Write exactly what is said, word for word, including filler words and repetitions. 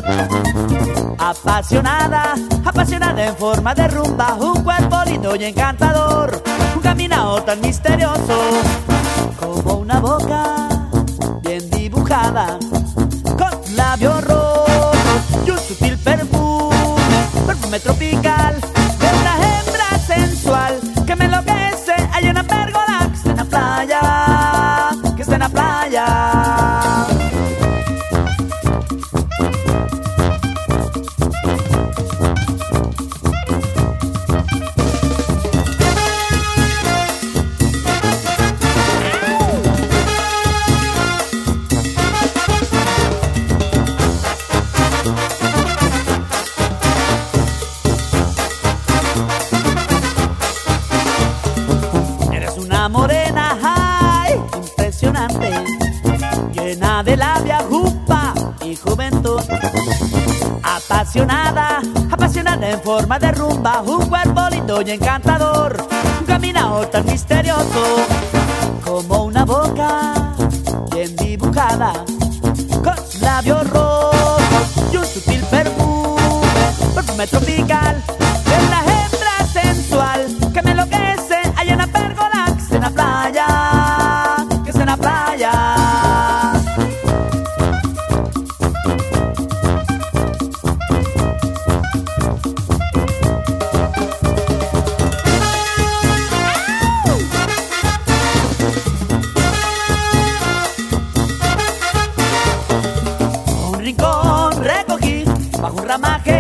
Apasionada, apasionada en forma de rumba, un cuerpo lindo y encantador, un caminado tan misterioso, como una boca bien dibujada, con labios rojos y un sutil perfume, perfume tropical, de una hembra sensual, que me enloquece. Hay una pérgola que está en la playa, que está en la playa. Morena, ay, impresionante, llena de labia, jupa y juventud. Apasionada, apasionada en forma de rumba, un cuerpo lindo y encantador, un caminado tan misterioso, como una boca bien dibujada, con labios rojos y un sutil perfume, perfume tropical, de una hembra sensual, que me enloquece. Hay una pérgola en la playa, que está en la playa. Un rincón recogí bajo un ramaje